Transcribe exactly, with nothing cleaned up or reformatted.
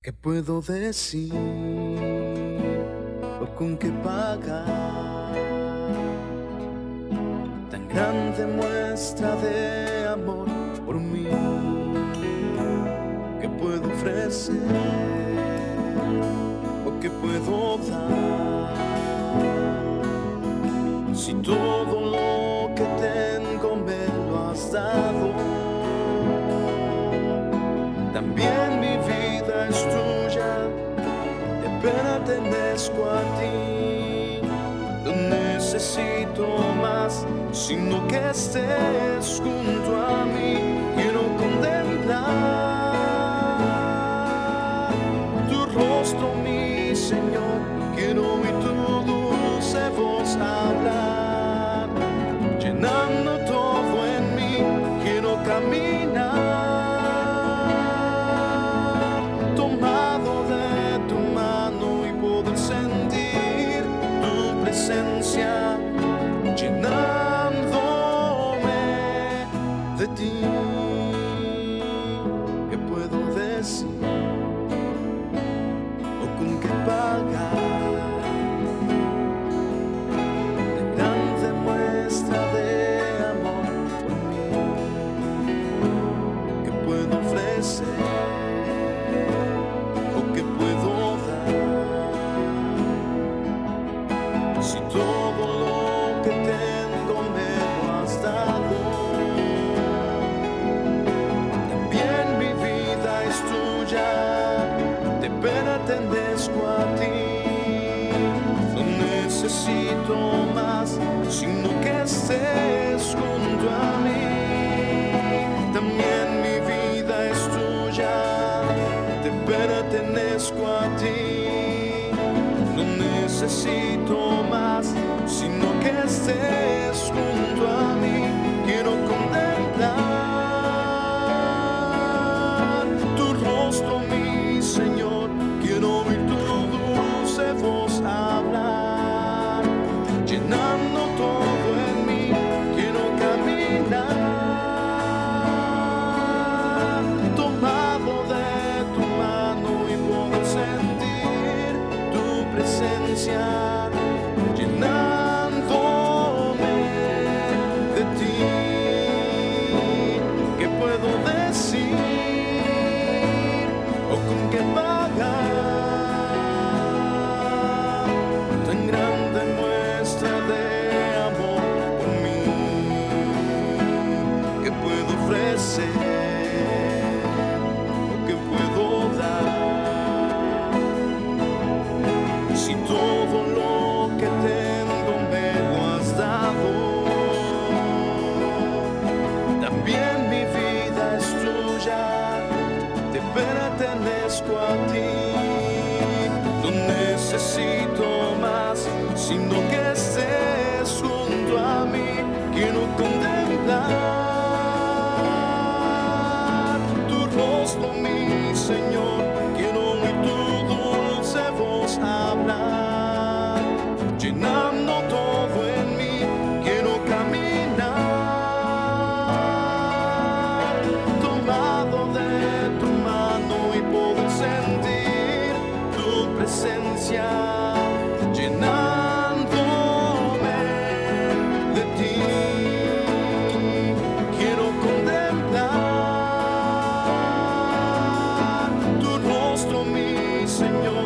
¿Qué puedo decir o con qué pagar tan grande muestra de amor por mí? ¿Qué puedo ofrecer o qué puedo dar si todo lo que tengo me lo has dado? También mi vida es tuya, te pertenezco a ti. No necesito más, sino que estés junto a mí. Quiero contemplar tu rostro, mi Señor. Quiero oír tu dulce voz hablar, llenando todo en mí. Quiero caminar llenándome de ti. ¿Qué puedo decir o con qué pagar tan grande muestra de amor por mí? ¿Qué puedo ofrecer o qué puedo dar si todo lo que tengo me lo has dado? También mi vida es tuya, te pertenezco a ti. No necesito más, sino que estés junto a mí. También mi vida es tuya, te pertenezco a ti. No necesito más, sino que estés junto a mí. Quiero contemplar tu rostro, mi Señor. Quiero oír tu dulce voz hablar, llenando todo en mí. Quiero caminar tomado de tu mano y poder sentir tu presencia llenándome de ti. ¿Qué puedo decir o con qué pagar tan grande muestra de amor por mí? ¿Qué puedo ofrecer o qué puedo dar si todo lo que tengo me lo has dado? También mi vida es tuya, te pertenezco a ti. No necesito más, sino que estés junto a mí. Quiero contemplar tu rostro, mi Señor. Quiero oír tu dulce voz hablar, llenando todo en mí. Quiero caminar tomado de tu mano y poder sentir tu presencia llenándome de ti. Quiero contemplar tu rostro, mi Señor.